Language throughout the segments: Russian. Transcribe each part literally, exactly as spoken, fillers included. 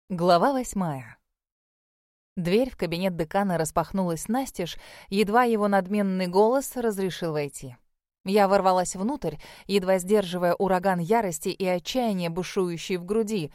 Глава восьмая. Дверь в кабинет декана распахнулась настежь, едва его надменный голос разрешил войти. Я ворвалась внутрь, едва сдерживая ураган ярости и отчаяния, бушующий в груди.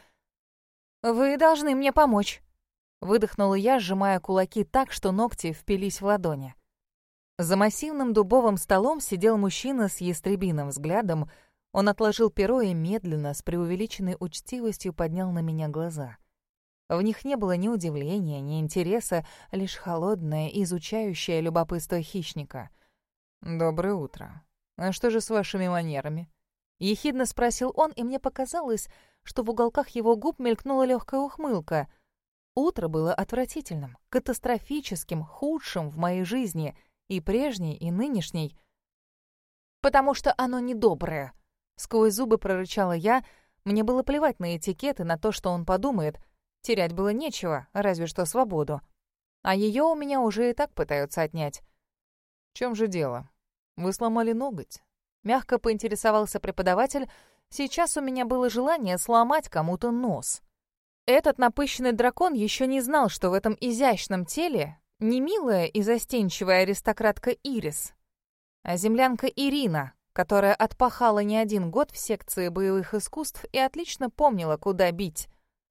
«Вы должны мне помочь», — выдохнула я, сжимая кулаки так, что ногти впились в ладони. За массивным дубовым столом сидел мужчина с ястребиным взглядом. Он отложил перо и медленно, с преувеличенной учтивостью поднял на меня глаза. В них не было ни удивления, ни интереса, лишь холодное, изучающее любопытство хищника. «Доброе утро. А что же с вашими манерами?» Ехидно спросил он, и мне показалось, что в уголках его губ мелькнула легкая ухмылка. Утро было отвратительным, катастрофическим, худшим в моей жизни, и прежней, и нынешней. «Потому что оно недоброе», — сквозь зубы прорычала я. Мне было плевать на этикет и на то, что он подумает. Терять было нечего, разве что свободу. А ее у меня уже и так пытаются отнять. «В чем же дело? Вы сломали ноготь?» Мягко поинтересовался преподаватель. Сейчас у меня было желание сломать кому-то нос. Этот напыщенный дракон еще не знал, что в этом изящном теле не милая и застенчивая аристократка Ирис, а землянка Ирина, которая отпахала не один год в секции боевых искусств и отлично помнила, куда бить.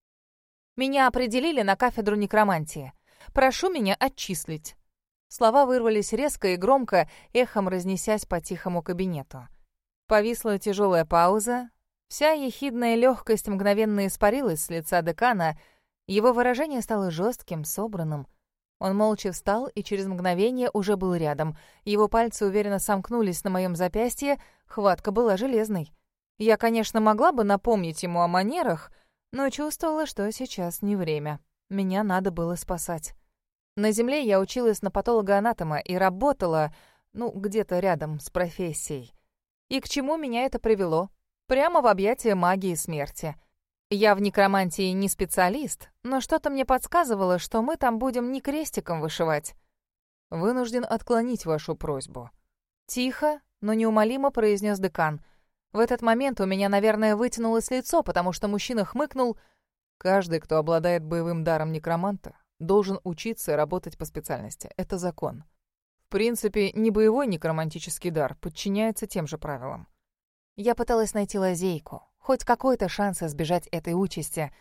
«Меня определили на кафедру некромантии. Прошу меня отчислить». Слова вырвались резко и громко, эхом разнесясь по тихому кабинету. Повисла тяжелая пауза. Вся ехидная легкость мгновенно испарилась с лица декана. Его выражение стало жестким, собранным. Он молча встал и через мгновение уже был рядом. Его пальцы уверенно сомкнулись на моем запястье, хватка была железной. Я, конечно, могла бы напомнить ему о манерах, но чувствовала, что сейчас не время. Меня надо было спасать. На земле я училась на патолога-анатома и работала, ну, где-то рядом с профессией. И к чему меня это привело? Прямо в объятия магии смерти. Я в некромантии не специалист, но что-то мне подсказывало, что мы там будем не крестиком вышивать. «Вынужден отклонить вашу просьбу». Тихо, но неумолимо произнес декан. В этот момент у меня, наверное, вытянулось лицо, потому что мужчина хмыкнул. «Каждый, кто обладает боевым даром некроманта, должен учиться и работать по специальности. Это закон. В принципе, не боевой некромантический дар подчиняется тем же правилам». Я пыталась найти лазейку, хоть какой-то шанс избежать этой участи.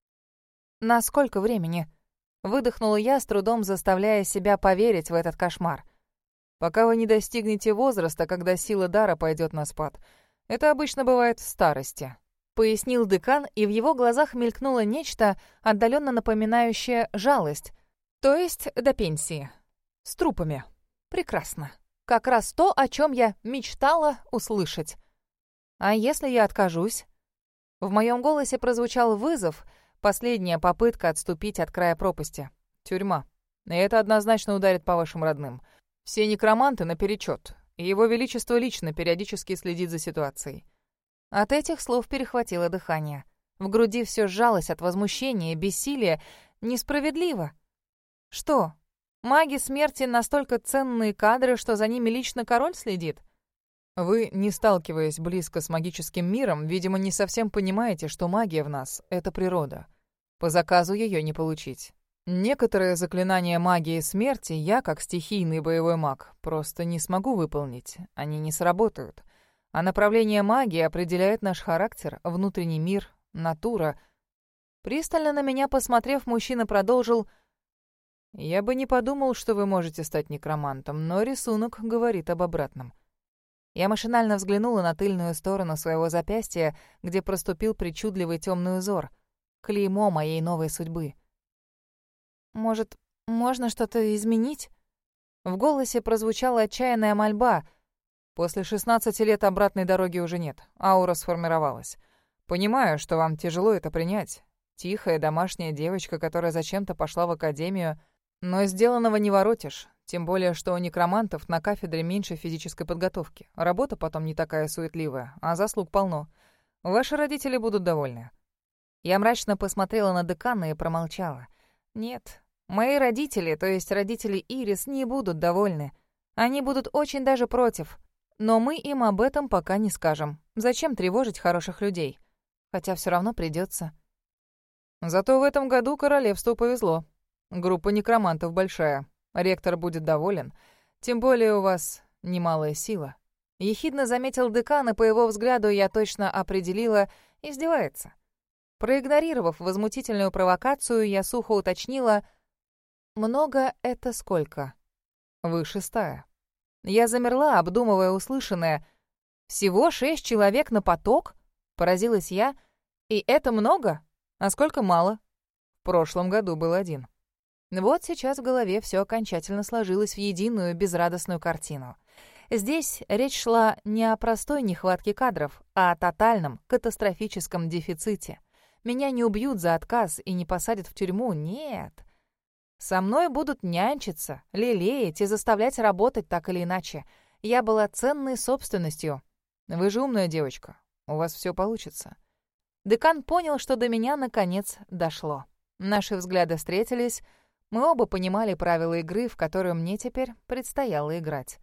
«На сколько времени?» Выдохнула я, с трудом заставляя себя поверить в этот кошмар. «Пока вы не достигнете возраста, когда сила дара пойдет на спад. Это обычно бывает в старости», — пояснил декан, и в его глазах мелькнуло нечто, отдаленно напоминающее жалость. «То есть до пенсии. С трупами. Прекрасно. Как раз то, о чем я мечтала услышать. А если я откажусь?» В моем голосе прозвучал вызов, последняя попытка отступить от края пропасти. «Тюрьма. И это однозначно ударит по вашим родным. Все некроманты наперечет. И его величество лично периодически следит за ситуацией». От этих слов перехватило дыхание. В груди все сжалось от возмущения, бессилия. Несправедливо. Что, маги смерти настолько ценные кадры, что за ними лично король следит? Вы, не сталкиваясь близко с магическим миром, видимо, не совсем понимаете, что магия в нас — это природа. По заказу ее не получить. Некоторые заклинания магии смерти я, как стихийный боевой маг, просто не смогу выполнить. Они не сработают. А направление магии определяет наш характер, внутренний мир, натура. Пристально на меня посмотрев, мужчина продолжил: «Я бы не подумал, что вы можете стать некромантом, но рисунок говорит об обратном». Я машинально взглянула на тыльную сторону своего запястья, где проступил причудливый темный узор. Клеймо моей новой судьбы. «Может, можно что-то изменить?» В голосе прозвучала отчаянная мольба. «После шестнадцати лет обратной дороги уже нет. Аура сформировалась. Понимаю, что вам тяжело это принять. Тихая домашняя девочка, которая зачем-то пошла в академию. Но сделанного не воротишь. Тем более, что у некромантов на кафедре меньше физической подготовки. Работа потом не такая суетливая, а заслуг полно. Ваши родители будут довольны». Я мрачно посмотрела на декана и промолчала. «Нет». Мои родители, то есть родители Ирис, не будут довольны. Они будут очень даже против. Но мы им об этом пока не скажем. Зачем тревожить хороших людей? Хотя все равно придется. Зато в этом году королевству повезло. Группа некромантов большая. Ректор будет доволен. Тем более у вас немалая сила. Ехидно заметил декан, и по его взгляду я точно определила, издевается. Проигнорировав возмутительную провокацию, я сухо уточнила: «Много — это сколько?» «Выше стая». Я замерла, обдумывая услышанное. «Всего шесть человек на поток?» — поразилась я. «И это много? А сколько мало?» «В прошлом году был один». Вот сейчас в голове все окончательно сложилось в единую безрадостную картину. Здесь речь шла не о простой нехватке кадров, а о тотальном, катастрофическом дефиците. Меня не убьют за отказ и не посадят в тюрьму, нет. Со мной будут нянчиться, лелеять и заставлять работать так или иначе. Я была ценной собственностью. Вы же умная девочка, у вас все получится. Декан понял, что до меня наконец дошло. Наши взгляды встретились. Мы оба понимали правила игры, в которую мне теперь предстояло играть.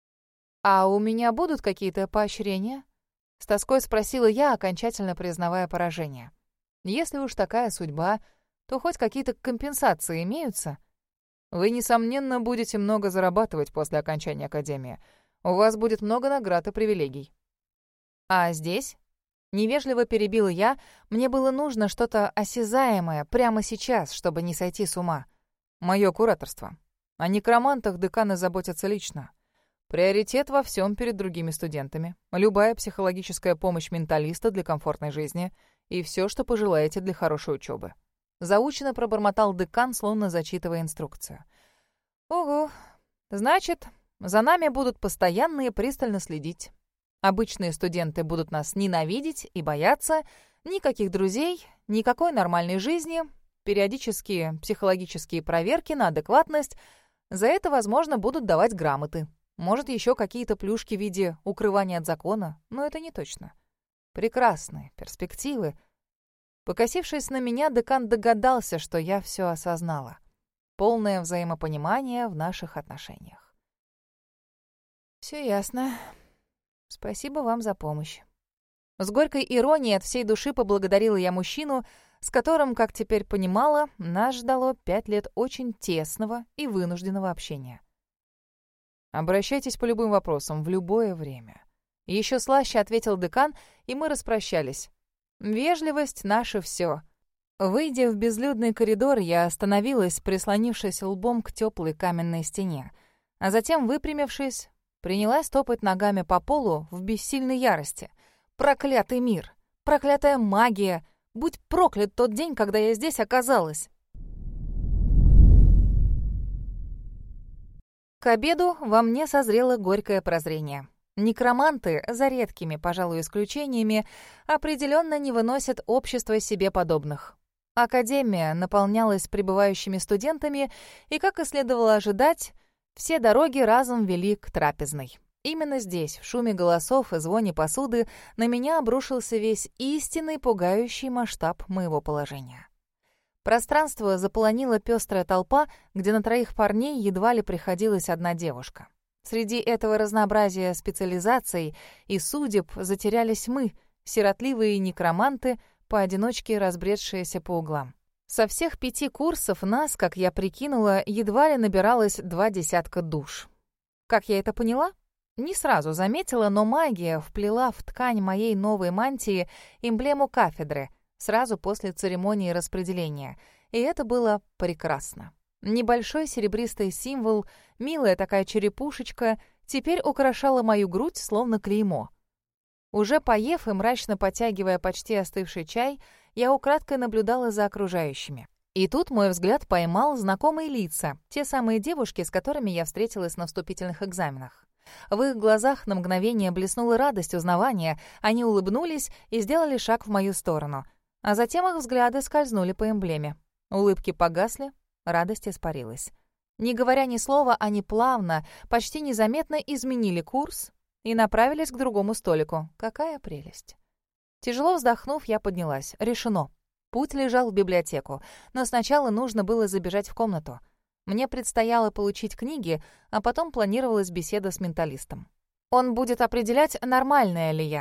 «А у меня будут какие-то поощрения?» С тоской спросила я, окончательно признавая поражение. «Если уж такая судьба, то хоть какие-то компенсации имеются?» «Вы, несомненно, будете много зарабатывать после окончания академии. У вас будет много наград и привилегий». «А здесь?» Невежливо перебила я. Мне было нужно что-то осязаемое прямо сейчас, чтобы не сойти с ума. «Мое кураторство. О некромантах деканы заботятся лично. Приоритет во всем перед другими студентами. Любая психологическая помощь менталиста для комфортной жизни и все, что пожелаете для хорошей учебы». Заучено пробормотал декан, словно зачитывая инструкцию. «Ого, значит, за нами будут постоянно и пристально следить. Обычные студенты будут нас ненавидеть и бояться. Никаких друзей, никакой нормальной жизни, периодические психологические проверки на адекватность. За это, возможно, будут давать грамоты. Может, еще какие-то плюшки в виде укрывания от закона, но это не точно. Прекрасные перспективы». Покосившись на меня, декан догадался, что я все осознала. Полное взаимопонимание в наших отношениях. «Все ясно. Спасибо вам за помощь». С горькой иронией от всей души поблагодарила я мужчину, с которым, как теперь понимала, нас ждало пять лет очень тесного и вынужденного общения. «Обращайтесь по любым вопросам в любое время». Еще слаще ответил декан, и мы распрощались. Вежливость — наше все. Выйдя в безлюдный коридор, я остановилась, прислонившись лбом к теплой каменной стене, а затем, выпрямившись, принялась топать ногами по полу в бессильной ярости. Проклятый мир! Проклятая магия! Будь проклят тот день, когда я здесь оказалась! К обеду во мне созрело горькое прозрение. Некроманты, за редкими, пожалуй, исключениями, определенно не выносят общества себе подобных. Академия наполнялась прибывающими студентами, и, как и следовало ожидать, все дороги разом вели к трапезной. Именно здесь, в шуме голосов и звоне посуды, на меня обрушился весь истинный пугающий масштаб моего положения. Пространство заполонила пестрая толпа, где на троих парней едва ли приходилась одна девушка. Среди этого разнообразия специализаций и судеб затерялись мы, сиротливые некроманты, поодиночке разбредшиеся по углам. Со всех пяти курсов нас, как я прикинула, едва ли набиралось два десятка душ. Как я это поняла? Не сразу заметила, но магия вплела в ткань моей новой мантии эмблему кафедры сразу после церемонии распределения, и это было прекрасно. Небольшой серебристый символ, милая такая черепушечка, теперь украшала мою грудь, словно клеймо. Уже поев и мрачно потягивая почти остывший чай, я украдкой наблюдала за окружающими. И тут мой взгляд поймал знакомые лица, те самые девушки, с которыми я встретилась на вступительных экзаменах. В их глазах на мгновение блеснула радость узнавания, они улыбнулись и сделали шаг в мою сторону, а затем их взгляды скользнули по эмблеме. Улыбки погасли, радость испарилась. Не говоря ни слова, они плавно, почти незаметно изменили курс и направились к другому столику. Какая прелесть! Тяжело вздохнув, я поднялась. Решено. Путь лежал в библиотеку, но сначала нужно было забежать в комнату. Мне предстояло получить книги, а потом планировалась беседа с менталистом. Он будет определять, нормальная ли я.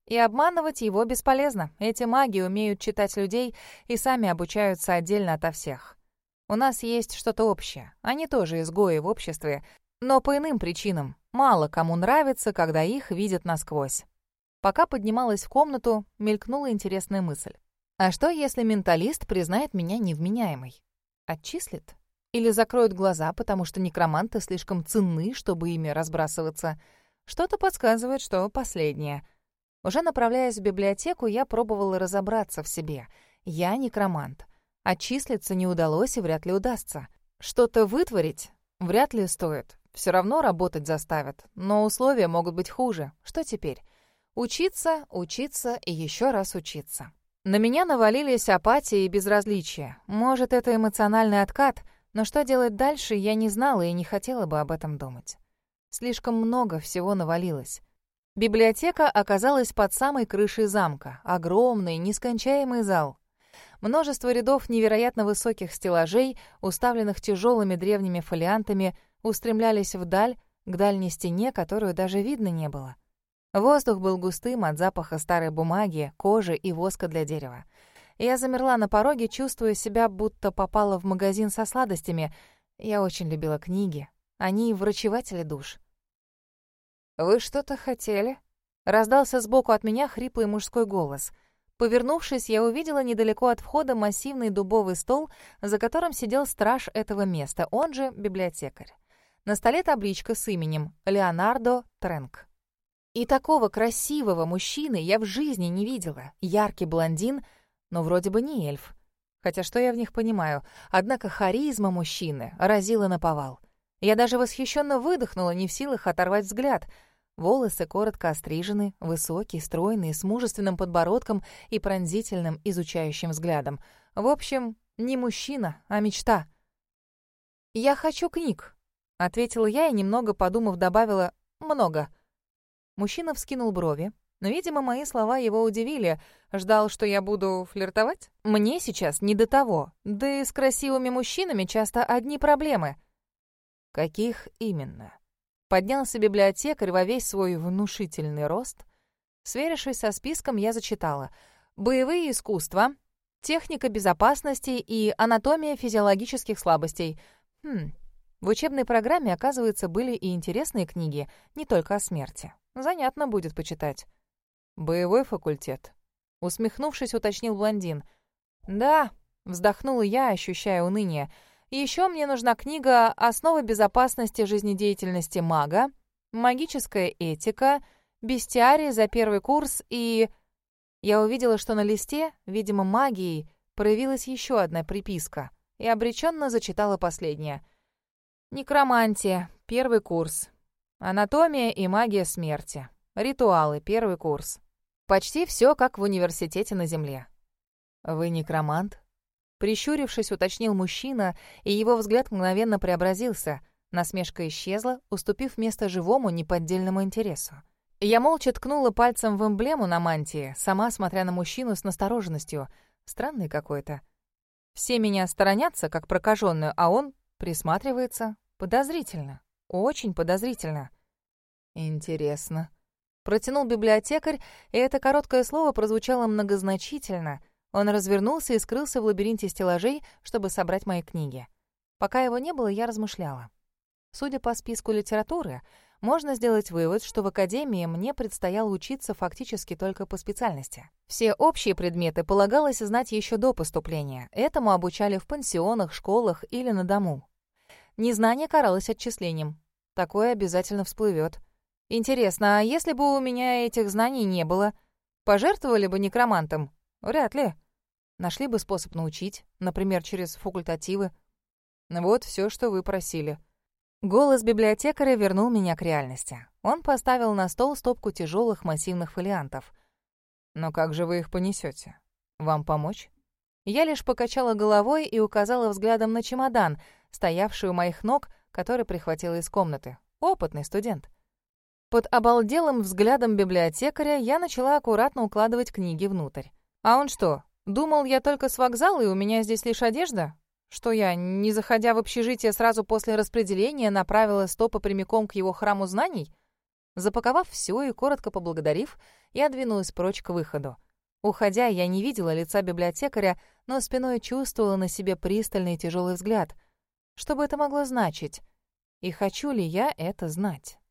И обманывать его бесполезно. Эти маги умеют читать людей и сами обучаются отдельно ото всех. У нас есть что-то общее. Они тоже изгои в обществе, но по иным причинам. Мало кому нравится, когда их видят насквозь. Пока поднималась в комнату, мелькнула интересная мысль. А что, если менталист признает меня невменяемой? Отчислит? Или закроет глаза, потому что некроманты слишком ценны, чтобы ими разбрасываться? Что-то подсказывает, что последнее. Уже направляясь в библиотеку, я пробовала разобраться в себе. Я некромант. Отчислиться не удалось и вряд ли удастся. Что-то вытворить вряд ли стоит. Все равно работать заставят. Но условия могут быть хуже. Что теперь? Учиться, учиться и еще раз учиться. На меня навалились апатия и безразличие. Может, это эмоциональный откат, но что делать дальше, я не знала и не хотела бы об этом думать. Слишком много всего навалилось. Библиотека оказалась под самой крышей замка. Огромный, нескончаемый зал. Множество рядов невероятно высоких стеллажей, уставленных тяжелыми древними фолиантами, устремлялись вдаль, к дальней стене, которую даже видно не было. Воздух был густым от запаха старой бумаги, кожи и воска для дерева. Я замерла на пороге, чувствуя себя, будто попала в магазин со сладостями. Я очень любила книги. Они врачеватели душ. «Вы что-то хотели?» Раздался сбоку от меня хриплый мужской голос. Повернувшись, я увидела недалеко от входа массивный дубовый стол, за которым сидел страж этого места, он же библиотекарь. На столе табличка с именем Леонардо Тренк. И такого красивого мужчины я в жизни не видела. Яркий блондин, но вроде бы не эльф. Хотя что я в них понимаю? Однако харизма мужчины разила наповал. Я даже восхищенно выдохнула, не в силах оторвать взгляд. Волосы коротко острижены, высокий, стройный, с мужественным подбородком и пронзительным, изучающим взглядом. В общем, не мужчина, а мечта. «Я хочу книг», — ответила я и, немного подумав, добавила «много». Мужчина вскинул брови, но, видимо, мои слова его удивили. Ждал, что я буду флиртовать? Мне сейчас не до того. Да и с красивыми мужчинами часто одни проблемы. Каких именно? Поднялся библиотекарь во весь свой внушительный рост. Сверившись со списком, я зачитала: «Боевые искусства, техника безопасности и анатомия физиологических слабостей». Хм, в учебной программе, оказывается, были и интересные книги, не только о смерти. Занятно будет почитать. «Боевой факультет», — усмехнувшись, уточнил блондин. «Да», — вздохнула я, ощущая уныние. «Еще мне нужна книга «Основы безопасности жизнедеятельности мага», «Магическая этика», «Бестиарий за первый курс» и...» Я увидела, что на листе, видимо, магией, проявилась еще одна приписка, и обреченно зачитала последнее. «Некромантия, первый курс. Анатомия и магия смерти. Ритуалы, первый курс. Почти все как в университете на Земле». «Вы некромант?» Прищурившись, уточнил мужчина, и его взгляд мгновенно преобразился. Насмешка исчезла, уступив место живому, неподдельному интересу. Я молча ткнула пальцем в эмблему на мантии, сама смотря на мужчину с настороженностью. Странный какой-то. Все меня сторонятся, как прокаженную, а он присматривается. Подозрительно. Очень подозрительно. «Интересно». Протянул библиотекарь, и это короткое слово прозвучало многозначительно. Он развернулся и скрылся в лабиринте стеллажей, чтобы собрать мои книги. Пока его не было, я размышляла. Судя по списку литературы, можно сделать вывод, что в академии мне предстояло учиться фактически только по специальности. Все общие предметы полагалось знать еще до поступления. Этому обучали в пансионах, школах или на дому. Незнание каралось отчислением. Такое обязательно всплывет. Интересно, а если бы у меня этих знаний не было, пожертвовали бы некромантом? Вряд ли. Нашли бы способ научить, например, через факультативы. Вот все, что вы просили. Голос библиотекаря вернул меня к реальности. Он поставил на стол стопку тяжелых массивных фолиантов. «Но как же вы их понесете? Вам помочь?» Я лишь покачала головой и указала взглядом на чемодан, стоявший у моих ног, который прихватила из комнаты. Опытный студент. Под обалделым взглядом библиотекаря я начала аккуратно укладывать книги внутрь. «А он что, думал, я только с вокзала, и у меня здесь лишь одежда? Что я, не заходя в общежитие, сразу после распределения направила стопы прямиком к его храму знаний? Запаковав все и коротко поблагодарив, я двинулась прочь к выходу. Уходя, я не видела лица библиотекаря, но спиной чувствовала на себе пристальный и тяжелый взгляд. Что бы это могло значить? И хочу ли я это знать?